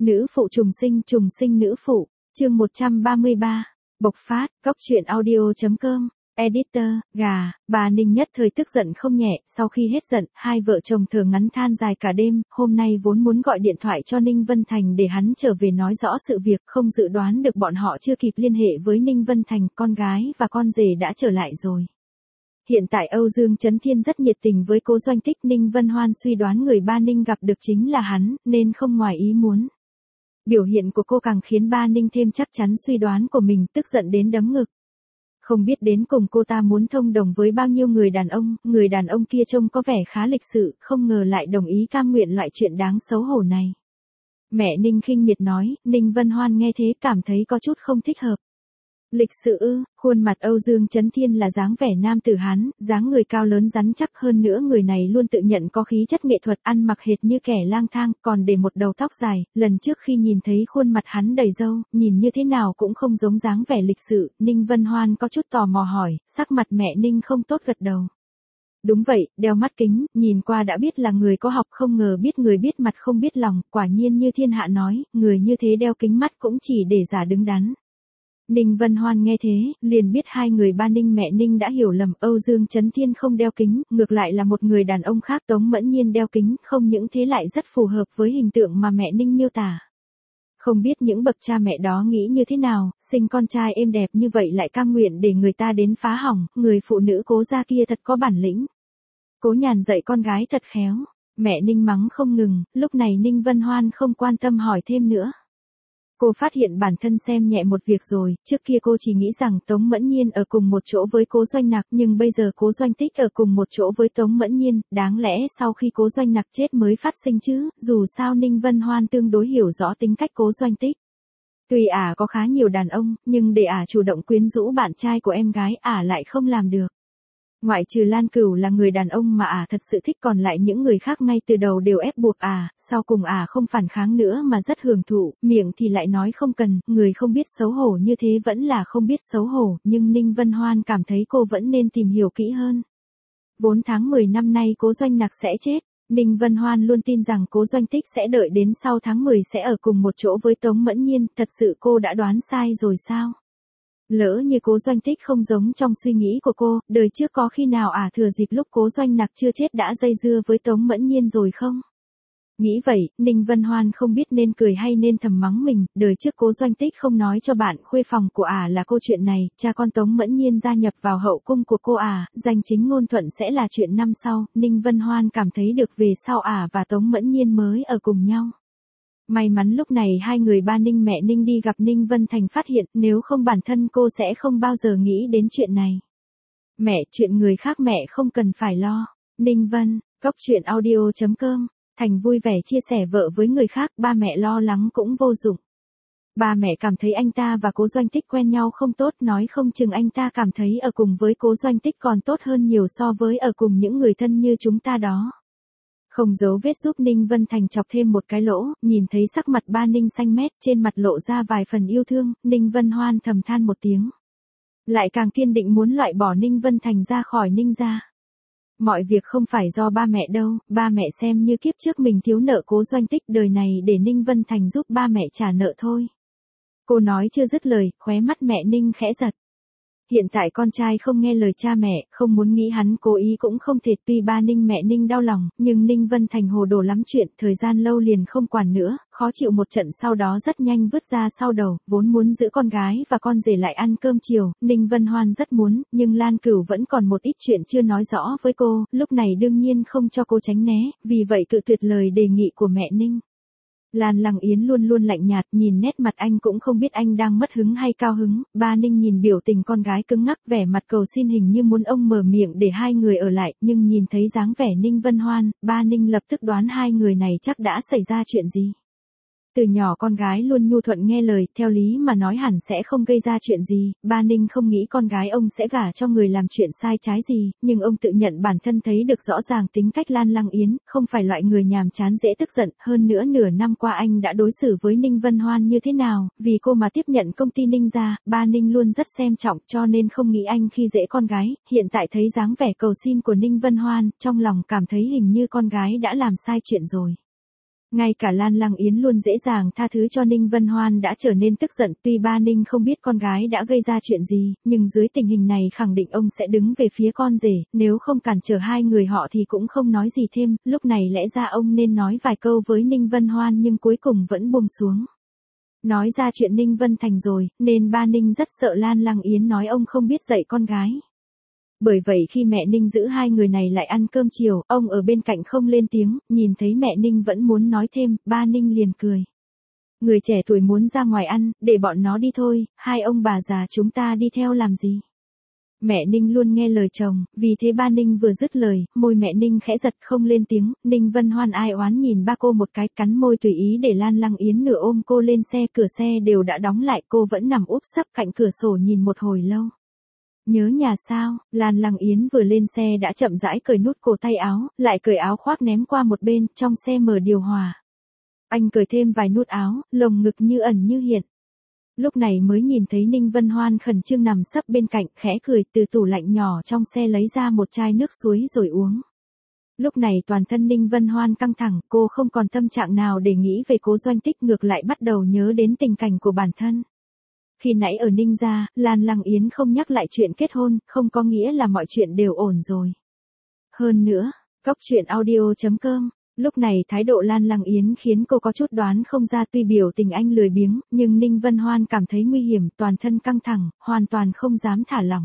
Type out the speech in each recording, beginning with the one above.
Nữ phụ trùng sinh nữ phụ, chương 133, bộc phát, góc truyện audio.com, editor, bà Ninh nhất thời tức giận không nhẹ, sau khi hết giận, hai vợ chồng thở ngắn than dài cả đêm, hôm nay vốn muốn gọi điện thoại cho Ninh Vân Thành để hắn trở về nói rõ sự việc, không dự đoán được bọn họ chưa kịp liên hệ với Ninh Vân Thành, con gái và con rể đã trở lại rồi. Hiện tại Âu Dương Chấn Thiên rất nhiệt tình với Cố Doanh Tích, Ninh Vân Hoan suy đoán người ba Ninh gặp được chính là hắn, nên không ngoài ý muốn. Biểu hiện của cô càng khiến ba Ninh thêm chắc chắn suy đoán của mình, tức giận đến đấm ngực. Không biết đến cùng cô ta muốn thông đồng với bao nhiêu người đàn ông kia trông có vẻ khá lịch sự, không ngờ lại đồng ý cam nguyện loại chuyện đáng xấu hổ này. Mẹ Ninh khinh miệt nói, Ninh Vân Hoan nghe thế cảm thấy có chút không thích hợp. Lịch sự ư? Khuôn mặt Âu Dương Chấn Thiên là dáng vẻ nam tử Hán, dáng người cao lớn rắn chắc, hơn nữa người này luôn tự nhận có khí chất nghệ thuật, ăn mặc hệt như kẻ lang thang, còn để một đầu tóc dài, lần trước khi nhìn thấy khuôn mặt hắn đầy râu, nhìn như thế nào cũng không giống dáng vẻ lịch sự, Ninh Vân Hoan có chút tò mò hỏi, sắc mặt mẹ Ninh không tốt gật đầu. Đúng vậy, đeo mắt kính, nhìn qua đã biết là người có học, không ngờ biết người biết mặt không biết lòng, quả nhiên như thiên hạ nói, người như thế đeo kính mắt cũng chỉ để giả đứng đắn. Ninh Vân Hoan nghe thế, liền biết hai người ba Ninh mẹ Ninh đã hiểu lầm, Âu Dương Chấn Thiên không đeo kính, ngược lại là một người đàn ông khác, Tống Mẫn Nhiên đeo kính, không những thế lại rất phù hợp với hình tượng mà mẹ Ninh miêu tả. Không biết những bậc cha mẹ đó nghĩ như thế nào, sinh con trai êm đẹp như vậy lại cam nguyện để người ta đến phá hỏng, người phụ nữ Cố gia kia thật có bản lĩnh. Cố Nhàn dạy con gái thật khéo, mẹ Ninh mắng không ngừng, lúc này Ninh Vân Hoan không quan tâm hỏi thêm nữa. Cô phát hiện bản thân xem nhẹ một việc rồi, trước kia cô chỉ nghĩ rằng Tống Mẫn Nhiên ở cùng một chỗ với Cố Doanh Nặc, nhưng bây giờ Cố Doanh Tích ở cùng một chỗ với Tống Mẫn Nhiên, đáng lẽ sau khi Cố Doanh Nặc chết mới phát sinh chứ, dù sao Ninh Vân Hoan tương đối hiểu rõ tính cách Cố Doanh Tích. Tuy có khá nhiều đàn ông, nhưng để chủ động quyến rũ bạn trai của em gái lại không làm được. Ngoại trừ Lan Cửu là người đàn ông mà thật sự thích, còn lại những người khác ngay từ đầu đều ép buộc sau cùng không phản kháng nữa mà rất hưởng thụ, miệng thì lại nói không cần, người không biết xấu hổ như thế vẫn là không biết xấu hổ, nhưng Ninh Vân Hoan cảm thấy cô vẫn nên tìm hiểu kỹ hơn. Vốn tháng 10 năm nay Cố Doanh Nặc sẽ chết, Ninh Vân Hoan luôn tin rằng Cố Doanh Tích sẽ đợi đến sau tháng 10 sẽ ở cùng một chỗ với Tống Mẫn Nhiên, thật sự cô đã đoán sai rồi sao? Lỡ như Cố Doanh Tích không giống trong suy nghĩ của cô, đời trước có khi nào thừa dịp lúc Cố Doanh Nặc chưa chết đã dây dưa với Tống Mẫn Nhiên rồi không? Nghĩ vậy, Ninh Vân Hoan không biết nên cười hay nên thầm mắng mình, đời trước Cố Doanh Tích không nói cho bạn khuê phòng của là câu chuyện này, cha con Tống Mẫn Nhiên gia nhập vào hậu cung của cô danh chính ngôn thuận sẽ là chuyện năm sau, Ninh Vân Hoan cảm thấy được về sau và Tống Mẫn Nhiên mới ở cùng nhau. May mắn lúc này hai người ba Ninh mẹ Ninh đi gặp Ninh Vân Thành phát hiện, nếu không bản thân cô sẽ không bao giờ nghĩ đến chuyện này. Mẹ, chuyện người khác mẹ không cần phải lo. Ninh Vân, góc truyện audio.com, Thành vui vẻ chia sẻ vợ với người khác, ba mẹ lo lắng cũng vô dụng. Ba mẹ cảm thấy anh ta và Cố Doanh Tích quen nhau không tốt, nói không chừng anh ta cảm thấy ở cùng với Cố Doanh Tích còn tốt hơn nhiều so với ở cùng những người thân như chúng ta đó. Không giấu vết giúp Ninh Vân Thành chọc thêm một cái lỗ, nhìn thấy sắc mặt ba Ninh xanh mét, trên mặt lộ ra vài phần yêu thương, Ninh Vân Hoan thầm than một tiếng. Lại càng kiên định muốn loại bỏ Ninh Vân Thành ra khỏi Ninh gia. Mọi việc không phải do ba mẹ đâu, ba mẹ xem như kiếp trước mình thiếu nợ Cố Doanh Tích, đời này để Ninh Vân Thành giúp ba mẹ trả nợ thôi. Cô nói chưa dứt lời, khóe mắt mẹ Ninh khẽ giật. Hiện tại con trai không nghe lời cha mẹ, không muốn nghĩ hắn cố ý cũng không thể, tuy ba Ninh mẹ Ninh đau lòng, nhưng Ninh Vân Thành hồ đồ lắm chuyện, thời gian lâu liền không quản nữa, khó chịu một trận sau đó rất nhanh vứt ra sau đầu, vốn muốn giữ con gái và con rể lại ăn cơm chiều, Ninh Vân Hoan rất muốn, nhưng Lan Cửu vẫn còn một ít chuyện chưa nói rõ với cô, lúc này đương nhiên không cho cô tránh né, vì vậy cự tuyệt lời đề nghị của mẹ Ninh. Lan Lăng Yến luôn luôn lạnh nhạt, nhìn nét mặt anh cũng không biết anh đang mất hứng hay cao hứng, ba Ninh nhìn biểu tình con gái cứng ngắc, vẻ mặt cầu xin hình như muốn ông mở miệng để hai người ở lại, nhưng nhìn thấy dáng vẻ Ninh Vân Hoan, ba Ninh lập tức đoán hai người này chắc đã xảy ra chuyện gì. Từ nhỏ con gái luôn nhu thuận nghe lời, theo lý mà nói hẳn sẽ không gây ra chuyện gì, ba Ninh không nghĩ con gái ông sẽ gả cho người làm chuyện sai trái gì, nhưng ông tự nhận bản thân thấy được rõ ràng tính cách Lan Lăng Yến, không phải loại người nhàm chán dễ tức giận, hơn nữa nửa năm qua anh đã đối xử với Ninh Vân Hoan như thế nào, vì cô mà tiếp nhận công ty Ninh gia, ba Ninh luôn rất xem trọng cho nên không nghĩ anh khi dễ con gái, hiện tại thấy dáng vẻ cầu xin của Ninh Vân Hoan, trong lòng cảm thấy hình như con gái đã làm sai chuyện rồi. Ngay cả Lan Lăng Yến luôn dễ dàng tha thứ cho Ninh Vân Hoan đã trở nên tức giận, tuy ba Ninh không biết con gái đã gây ra chuyện gì, nhưng dưới tình hình này khẳng định ông sẽ đứng về phía con rể, nếu không cản trở hai người họ thì cũng không nói gì thêm, lúc này lẽ ra ông nên nói vài câu với Ninh Vân Hoan nhưng cuối cùng vẫn buông xuống. Nói ra chuyện Ninh Vân Thành rồi, nên ba Ninh rất sợ Lan Lăng Yến nói ông không biết dạy con gái. Bởi vậy khi mẹ Ninh giữ hai người này lại ăn cơm chiều, ông ở bên cạnh không lên tiếng, nhìn thấy mẹ Ninh vẫn muốn nói thêm, ba Ninh liền cười. Người trẻ tuổi muốn ra ngoài ăn, để bọn nó đi thôi, hai ông bà già chúng ta đi theo làm gì. Mẹ Ninh luôn nghe lời chồng, vì thế ba Ninh vừa dứt lời, môi mẹ Ninh khẽ giật không lên tiếng, Ninh Vân Hoan ai oán nhìn ba cô một cái, cắn môi tùy ý để Lan Lăng Yến nửa ôm cô lên xe, cửa xe đều đã đóng lại, cô vẫn nằm úp sấp cạnh cửa sổ nhìn một hồi lâu. Nhớ nhà sao, Lan Lăng Yến vừa lên xe đã chậm rãi cởi nút cổ tay áo, lại cởi áo khoác ném qua một bên, trong xe mở điều hòa. Anh cởi thêm vài nút áo, lồng ngực như ẩn như hiện. Lúc này mới nhìn thấy Ninh Vân Hoan khẩn trương nằm sấp bên cạnh, khẽ cười, từ tủ lạnh nhỏ trong xe lấy ra một chai nước suối rồi uống. Lúc này toàn thân Ninh Vân Hoan căng thẳng, cô không còn tâm trạng nào để nghĩ về Cố Doanh Tích, ngược lại bắt đầu nhớ đến tình cảnh của bản thân. Khi nãy ở Ninh gia, Lan Lăng Yến không nhắc lại chuyện kết hôn, không có nghĩa là mọi chuyện đều ổn rồi. Hơn nữa, Cóc Truyện Audio.com, lúc này thái độ Lan Lăng Yến khiến cô có chút đoán không ra, tuy biểu tình anh lười biếng, nhưng Ninh Vân Hoan cảm thấy nguy hiểm, toàn thân căng thẳng, hoàn toàn không dám thả lỏng.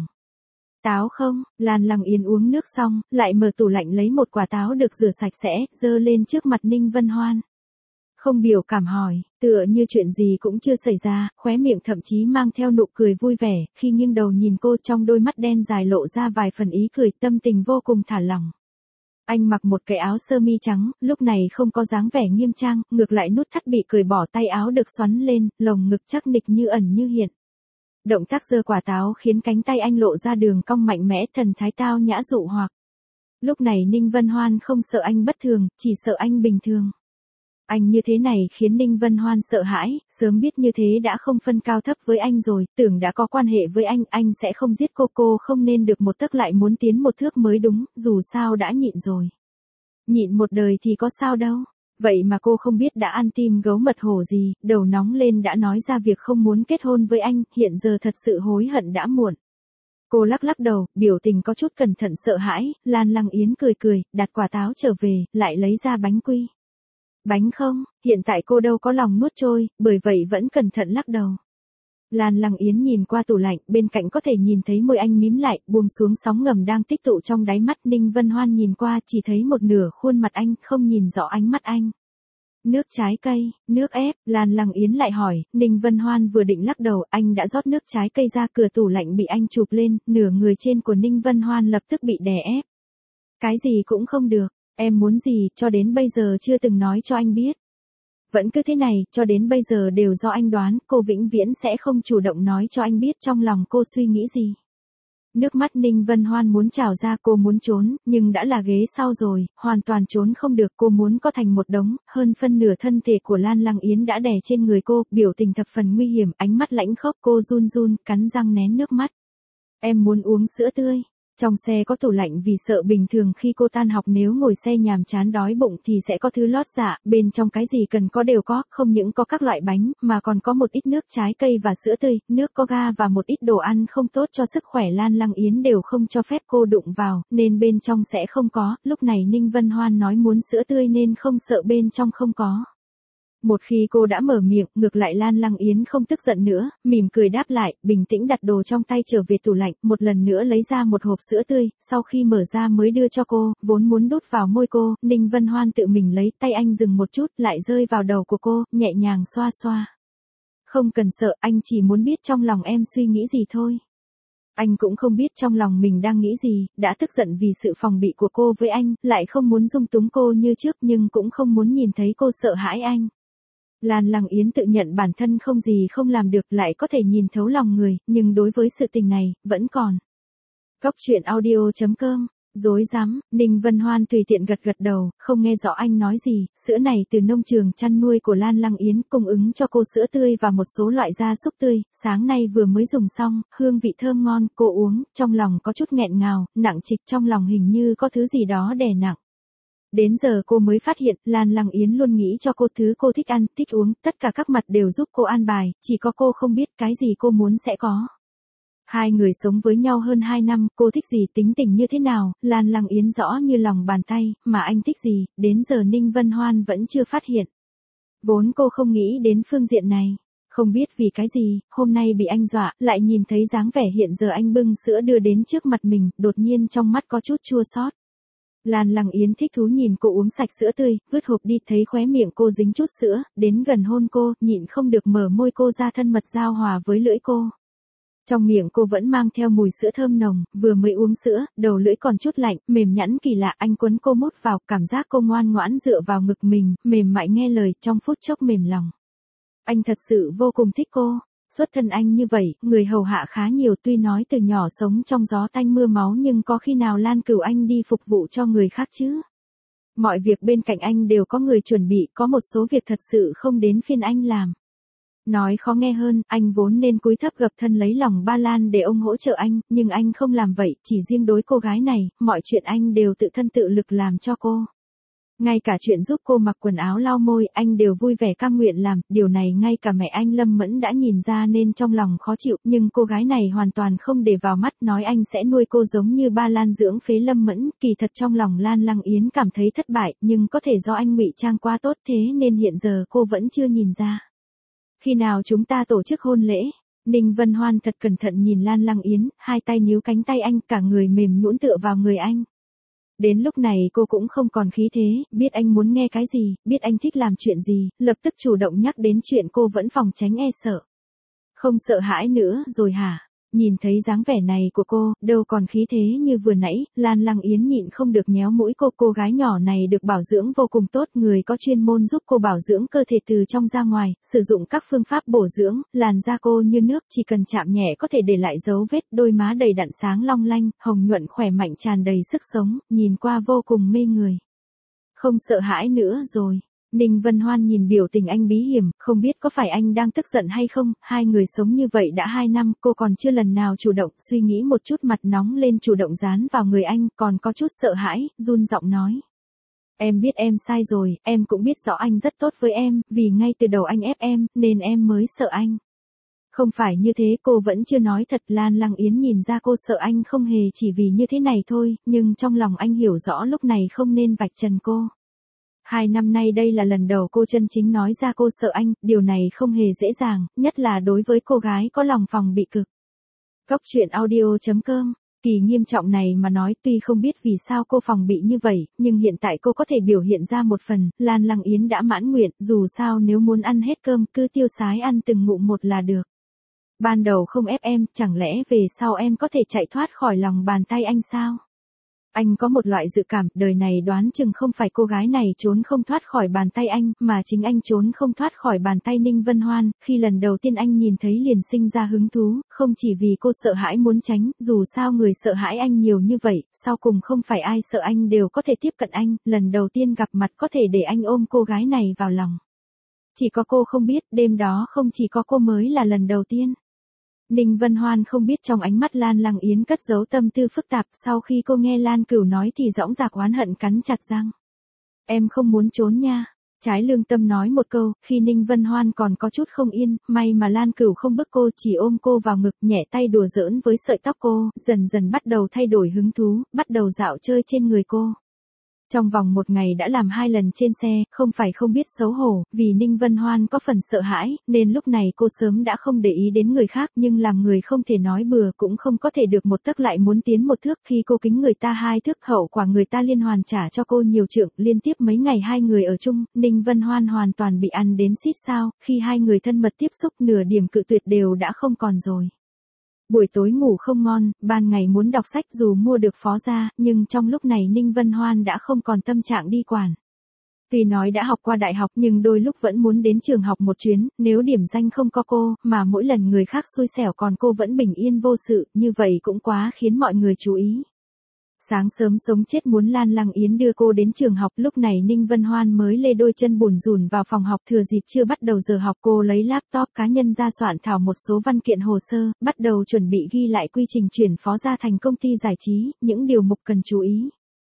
Táo không, Lan Lăng Yến uống nước xong, lại mở tủ lạnh lấy một quả táo được rửa sạch sẽ, giơ lên trước mặt Ninh Vân Hoan. Không biểu cảm hỏi, tựa như chuyện gì cũng chưa xảy ra, khóe miệng thậm chí mang theo nụ cười vui vẻ, khi nghiêng đầu nhìn cô trong đôi mắt đen dài lộ ra vài phần ý cười, tâm tình vô cùng thả lỏng. Anh mặc một cái áo sơ mi trắng, lúc này không có dáng vẻ nghiêm trang, ngược lại nút thắt bị cởi bỏ, tay áo được xoắn lên, lồng ngực chắc nịch như ẩn như hiện. Động tác giơ quả táo khiến cánh tay anh lộ ra đường cong mạnh mẽ, thần thái tao nhã dụ hoặc. Lúc này Ninh Vân Hoan không sợ anh bất thường, chỉ sợ anh bình thường. Anh như thế này khiến Ninh Vân Hoan sợ hãi, sớm biết như thế đã không phân cao thấp với anh rồi, tưởng đã có quan hệ với anh sẽ không giết cô không nên được một tấc lại muốn tiến một thước mới đúng, dù sao đã nhịn rồi. Nhịn một đời thì có sao đâu. Vậy mà cô không biết đã ăn tim gấu mật hổ gì, đầu nóng lên đã nói ra việc không muốn kết hôn với anh, hiện giờ thật sự hối hận đã muộn. Cô lắc lắc đầu, biểu tình có chút cẩn thận sợ hãi, Lan Lăng Yến cười, đặt quả táo trở về, lại lấy ra bánh quy. Bánh không, hiện tại cô đâu có lòng nuốt trôi, bởi vậy vẫn cẩn thận lắc đầu. Lan Lăng Yến nhìn qua tủ lạnh, bên cạnh có thể nhìn thấy môi anh mím lại, buông xuống sóng ngầm đang tích tụ trong đáy mắt. Ninh Vân Hoan nhìn qua chỉ thấy một nửa khuôn mặt anh, không nhìn rõ ánh mắt anh. Nước trái cây, nước ép, Lan Lăng Yến lại hỏi, Ninh Vân Hoan vừa định lắc đầu, anh đã rót nước trái cây ra, cửa tủ lạnh bị anh chụp lên, nửa người trên của Ninh Vân Hoan lập tức bị đè ép. Cái gì cũng không được, em muốn gì, cho đến bây giờ chưa từng nói cho anh biết. Vẫn cứ thế này, cho đến bây giờ đều do anh đoán, cô vĩnh viễn sẽ không chủ động nói cho anh biết trong lòng cô suy nghĩ gì. Nước mắt Ninh Vân Hoan muốn trào ra, cô muốn trốn, nhưng đã là ghế sau rồi, hoàn toàn trốn không được, cô muốn co thành một đống, hơn phân nửa thân thể của Lan Lăng Yến đã đè trên người cô, biểu tình thập phần nguy hiểm, ánh mắt lãnh khốc, cô run, cắn răng nén nước mắt. Em muốn uống sữa tươi. Trong xe có tủ lạnh vì sợ bình thường khi cô tan học nếu ngồi xe nhàm chán đói bụng thì sẽ có thứ lót dạ, bên trong cái gì cần có đều có, không những có các loại bánh, mà còn có một ít nước trái cây và sữa tươi, nước có ga và một ít đồ ăn không tốt cho sức khỏe. Lan Lăng Yến đều không cho phép cô đụng vào, nên bên trong sẽ không có, lúc này Ninh Vân Hoan nói muốn sữa tươi nên không sợ bên trong không có. Một khi cô đã mở miệng, ngược lại Lan Lăng Yến không tức giận nữa, mỉm cười đáp lại, bình tĩnh đặt đồ trong tay trở về tủ lạnh, một lần nữa lấy ra một hộp sữa tươi, sau khi mở ra mới đưa cho cô, vốn muốn đút vào môi cô, Ninh Vân Hoan tự mình lấy, tay anh dừng một chút, lại rơi vào đầu của cô, nhẹ nhàng xoa xoa. Không cần sợ, anh chỉ muốn biết trong lòng em suy nghĩ gì thôi. Anh cũng không biết trong lòng mình đang nghĩ gì, đã tức giận vì sự phòng bị của cô với anh, lại không muốn dung túng cô như trước nhưng cũng không muốn nhìn thấy cô sợ hãi anh. Lan Lăng Yến tự nhận bản thân không gì không làm được, lại có thể nhìn thấu lòng người, nhưng đối với sự tình này, vẫn còn. Cóc Truyện Audio.com, dối rắm, Ninh Vân Hoan tùy tiện gật đầu, không nghe rõ anh nói gì, sữa này từ nông trường chăn nuôi của Lan Lăng Yến, cung ứng cho cô sữa tươi và một số loại gia súc tươi, sáng nay vừa mới dùng xong, hương vị thơm ngon, cô uống, trong lòng có chút nghẹn ngào, nặng trịch, trong lòng hình như có thứ gì đó đè nặng. Đến giờ cô mới phát hiện, Lan Lăng Yến luôn nghĩ cho cô thứ cô thích ăn, thích uống, tất cả các mặt đều giúp cô an bài, chỉ có cô không biết cái gì cô muốn sẽ có. Hai người sống với nhau hơn 2 năm, cô thích gì, tính tình như thế nào, Lan Lăng Yến rõ như lòng bàn tay, mà anh thích gì, đến giờ Ninh Vân Hoan vẫn chưa phát hiện. Vốn cô không nghĩ đến phương diện này. Không biết vì cái gì, hôm nay bị anh dọa, lại nhìn thấy dáng vẻ hiện giờ anh bưng sữa đưa đến trước mặt mình, đột nhiên trong mắt có chút chua xót. Lan Lăng Yến thích thú nhìn cô uống sạch sữa tươi, vứt hộp đi, thấy khóe miệng cô dính chút sữa, đến gần hôn cô, nhịn không được mở môi cô ra, thân mật giao hòa với lưỡi cô. Trong miệng cô vẫn mang theo mùi sữa thơm nồng, vừa mới uống sữa, đầu lưỡi còn chút lạnh, mềm nhẵn kỳ lạ, anh quấn cô mút vào, cảm giác cô ngoan ngoãn dựa vào ngực mình, mềm mại nghe lời, trong phút chốc mềm lòng. Anh thật sự vô cùng thích cô. Xuất thân anh như vậy, người hầu hạ khá nhiều, tuy nói từ nhỏ sống trong gió tanh mưa máu nhưng có khi nào Lan cửu anh đi phục vụ cho người khác chứ? Mọi việc bên cạnh anh đều có người chuẩn bị, có một số việc thật sự không đến phiên anh làm. Nói khó nghe hơn, anh vốn nên cúi thấp gập thân lấy lòng ba Lan để ông hỗ trợ anh, nhưng anh không làm vậy, chỉ riêng đối cô gái này, mọi chuyện anh đều tự thân tự lực làm cho cô. Ngay cả chuyện giúp cô mặc quần áo lau môi, anh đều vui vẻ cam nguyện làm, điều này ngay cả mẹ anh Lâm Mẫn đã nhìn ra nên trong lòng khó chịu, nhưng cô gái này hoàn toàn không để vào mắt, nói anh sẽ nuôi cô giống như ba Lan dưỡng phế Lâm Mẫn, kỳ thật trong lòng Lan Lăng Yến cảm thấy thất bại, nhưng có thể do anh ngụy trang quá tốt thế nên hiện giờ cô vẫn chưa nhìn ra. Khi nào chúng ta tổ chức hôn lễ? Ninh Vân Hoan thật cẩn thận nhìn Lan Lăng Yến, hai tay níu cánh tay anh, cả người mềm nhũn tựa vào người anh. Đến lúc này cô cũng không còn khí thế, biết anh muốn nghe cái gì, biết anh thích làm chuyện gì, lập tức chủ động nhắc đến chuyện cô vẫn phòng tránh e sợ. Không sợ hãi nữa rồi hả? Nhìn thấy dáng vẻ này của cô, đâu còn khí thế như vừa nãy, Lan Lăng Yến nhịn không được nhéo mũi cô gái nhỏ này được bảo dưỡng vô cùng tốt, người có chuyên môn giúp cô bảo dưỡng cơ thể từ trong ra ngoài, sử dụng các phương pháp bổ dưỡng, làn da cô như nước, chỉ cần chạm nhẹ có thể để lại dấu vết, đôi má đầy đặn sáng long lanh, hồng nhuận khỏe mạnh tràn đầy sức sống, nhìn qua vô cùng mê người. Không sợ hãi nữa rồi. Ninh Vân Hoan nhìn biểu tình anh bí hiểm, không biết có phải anh đang tức giận hay không, hai người sống như vậy đã 2 năm, cô còn chưa lần nào chủ động, suy nghĩ một chút mặt nóng lên chủ động dán vào người anh, còn có chút sợ hãi, run giọng nói. Em biết em sai rồi, em cũng biết rõ anh rất tốt với em, vì ngay từ đầu anh ép em, nên em mới sợ anh. Không phải như thế, cô vẫn chưa nói thật, Lan Lăng Yến nhìn ra cô sợ anh không hề chỉ vì như thế này thôi, nhưng trong lòng anh hiểu rõ lúc này không nên vạch trần cô. 2 năm nay đây là lần đầu cô chân chính nói ra cô sợ anh, điều này không hề dễ dàng, nhất là đối với cô gái có lòng phòng bị cực. Cóc truyện audio.com, kỳ nghiêm trọng này mà nói, tuy không biết vì sao cô phòng bị như vậy, nhưng hiện tại cô có thể biểu hiện ra một phần, Lan Lăng Yến đã mãn nguyện, dù sao nếu muốn ăn hết cơm cứ tiêu sái ăn từng ngụm một là được. Ban đầu không ép em, chẳng lẽ về sau em có thể chạy thoát khỏi lòng bàn tay anh sao? Anh có một loại dự cảm, đời này đoán chừng không phải cô gái này trốn không thoát khỏi bàn tay anh, mà chính anh trốn không thoát khỏi bàn tay Ninh Vân Hoan, khi lần đầu tiên anh nhìn thấy liền sinh ra hứng thú, không chỉ vì cô sợ hãi muốn tránh, dù sao người sợ hãi anh nhiều như vậy, sau cùng không phải ai sợ anh đều có thể tiếp cận anh, lần đầu tiên gặp mặt có thể để anh ôm cô gái này vào lòng. Chỉ có cô không biết, đêm đó không chỉ có cô mới là lần đầu tiên. Ninh Vân Hoan không biết trong ánh mắt Lan Lăng Yến cất giấu tâm tư phức tạp, sau khi cô nghe Lan Cửu nói thì dõng dạc oán hận cắn chặt răng. Em không muốn trốn nha. Trái lương tâm nói một câu, khi Ninh Vân Hoan còn có chút không yên, may mà Lan Cửu không bức cô, chỉ ôm cô vào ngực, nhẹ tay đùa giỡn với sợi tóc cô, dần dần bắt đầu thay đổi hứng thú, bắt đầu dạo chơi trên người cô. Trong vòng 1 ngày đã làm 2 lần trên xe, không phải không biết xấu hổ, vì Ninh Vân Hoan có phần sợ hãi, nên lúc này cô sớm đã không để ý đến người khác, nhưng làm người không thể nói bừa, cũng không có thể được 1 tấc lại muốn tiến 1 thước, khi cô kính người ta 2 thước, hậu quả người ta liên hoàn trả cho cô nhiều trượng, liên tiếp mấy ngày 2 người ở chung, Ninh Vân Hoan hoàn toàn bị ăn đến xít sao, khi 2 người thân mật tiếp xúc nửa điểm cự tuyệt đều đã không còn rồi. Buổi tối ngủ không ngon, ban ngày muốn đọc sách dù mua được phó gia, nhưng trong lúc này Ninh Vân Hoan đã không còn tâm trạng đi quản. Tuy nói đã học qua đại học nhưng đôi lúc vẫn muốn đến trường học một chuyến, nếu điểm danh không có cô, mà mỗi lần người khác xui xẻo còn cô vẫn bình yên vô sự, như vậy cũng quá khiến mọi người chú ý. Sáng sớm sống chết muốn Lan Lăng Yến đưa cô đến trường học, lúc này Ninh Vân Hoan mới lê đôi chân bủn rủn vào phòng học, thừa dịp chưa bắt đầu giờ học cô lấy laptop cá nhân ra soạn thảo một số văn kiện hồ sơ, bắt đầu chuẩn bị ghi lại quy trình chuyển phó gia thành công ty giải trí, những điều mục cần chú ý.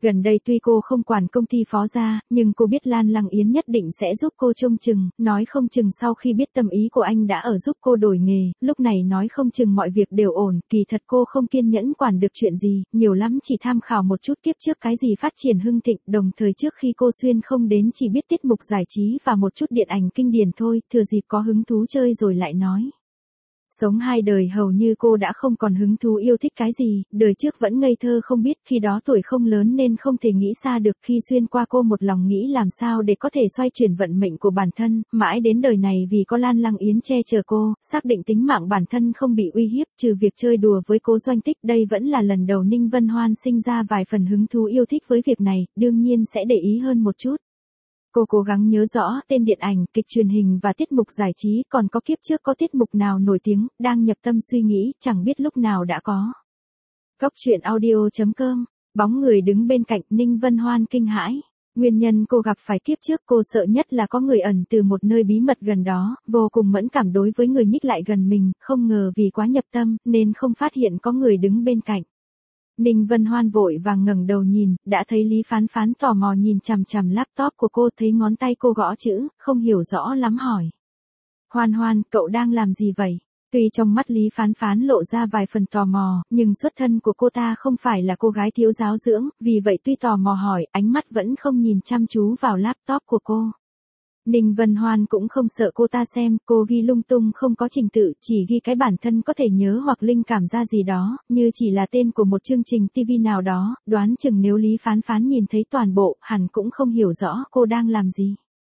Gần đây tuy cô không quản công ty Phó gia, nhưng cô biết Lan Lăng Yến nhất định sẽ giúp cô trông chừng, nói không chừng sau khi biết tâm ý của anh đã ở giúp cô đổi nghề, lúc này nói không chừng mọi việc đều ổn, kỳ thật cô không kiên nhẫn quản được chuyện gì, nhiều lắm chỉ tham khảo một chút kiếp trước cái gì phát triển hưng thịnh, đồng thời trước khi cô xuyên không đến chỉ biết tiết mục giải trí và một chút điện ảnh kinh điển thôi, thừa dịp có hứng thú chơi rồi lại nói. Sống hai đời hầu như cô đã không còn hứng thú yêu thích cái gì, đời trước vẫn ngây thơ không biết, khi đó tuổi không lớn nên không thể nghĩ xa được, khi xuyên qua cô một lòng nghĩ làm sao để có thể xoay chuyển vận mệnh của bản thân, mãi đến đời này vì có Lan Lăng Yến che chở cô, xác định tính mạng bản thân không bị uy hiếp, trừ việc chơi đùa với Cố Doanh Tích, đây vẫn là lần đầu Ninh Vân Hoan sinh ra vài phần hứng thú yêu thích với việc này, đương nhiên sẽ để ý hơn một chút. Cô cố gắng nhớ rõ tên điện ảnh, kịch truyền hình và tiết mục giải trí, còn có kiếp trước có tiết mục nào nổi tiếng, đang nhập tâm suy nghĩ, chẳng biết lúc nào đã có. Góc truyện audio.com, bóng người đứng bên cạnh Ninh Vân Hoan kinh hãi. Nguyên nhân cô gặp phải kiếp trước cô sợ nhất là có người ẩn từ một nơi bí mật gần đó, vô cùng mẫn cảm đối với người nhích lại gần mình, không ngờ vì quá nhập tâm, nên không phát hiện có người đứng bên cạnh. Ninh Vân Hoan vội vàng ngẩng đầu nhìn, đã thấy Lý Phán Phán tò mò nhìn chằm chằm laptop của cô, thấy ngón tay cô gõ chữ, không hiểu rõ lắm hỏi. Hoan Hoan, cậu đang làm gì vậy? Tuy trong mắt Lý Phán Phán lộ ra vài phần tò mò, nhưng xuất thân của cô ta không phải là cô gái thiếu giáo dưỡng, vì vậy tuy tò mò hỏi, ánh mắt vẫn không nhìn chăm chú vào laptop của cô. Ninh Vân Hoan cũng không sợ cô ta xem, cô ghi lung tung không có trình tự, chỉ ghi cái bản thân có thể nhớ hoặc linh cảm ra gì đó, như chỉ là tên của một chương trình TV nào đó, đoán chừng nếu Lý Phán Phán nhìn thấy toàn bộ, hẳn cũng không hiểu rõ cô đang làm gì.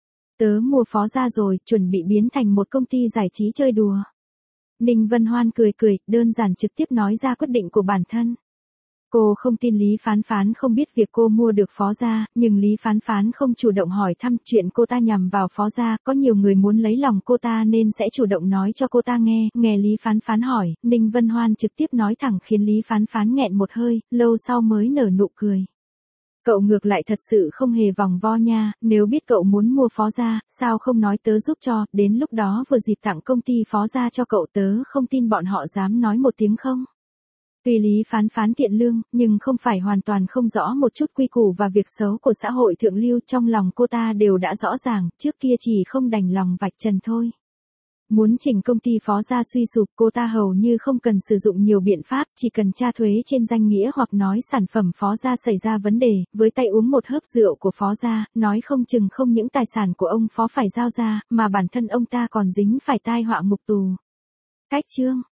Tớ mua Phó gia rồi, chuẩn bị biến thành một công ty giải trí chơi đùa. Ninh Vân Hoan cười cười, đơn giản trực tiếp nói ra quyết định của bản thân. Cô không tin Lý Phán Phán không biết việc cô mua được Phó gia, nhưng Lý Phán Phán không chủ động hỏi thăm chuyện cô ta nhằm vào Phó gia, có nhiều người muốn lấy lòng cô ta nên sẽ chủ động nói cho cô ta nghe Lý Phán Phán hỏi, Ninh Vân Hoan trực tiếp nói thẳng khiến Lý Phán Phán nghẹn một hơi, lâu sau mới nở nụ cười. Cậu ngược lại thật sự không hề vòng vo nha, nếu biết cậu muốn mua Phó gia, sao không nói tớ giúp cho, đến lúc đó vừa dịp tặng công ty Phó gia cho cậu, tớ không tin bọn họ dám nói một tiếng không. Tuy Lý Phán Phán thiện lương, nhưng không phải hoàn toàn không rõ một chút quy củ và việc xấu của xã hội thượng lưu, trong lòng cô ta đều đã rõ ràng, trước kia chỉ không đành lòng vạch trần thôi. Muốn chỉnh công ty Phó gia suy sụp, cô ta hầu như không cần sử dụng nhiều biện pháp, chỉ cần tra thuế trên danh nghĩa hoặc nói sản phẩm Phó gia xảy ra vấn đề, với tay uống một hớp rượu của Phó gia, nói không chừng không những tài sản của ông Phó phải giao ra, mà bản thân ông ta còn dính phải tai họa ngục tù. Cách chương